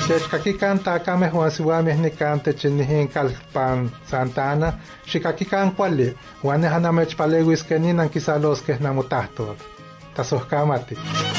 Texcaquican tacame Juan Siwame Nicante Chinihin Calpan Santana, Xicaquican Quali, Juan Hanamech Palewis Kenin and Kisalos Kesnamutahtor. Tasoscamati.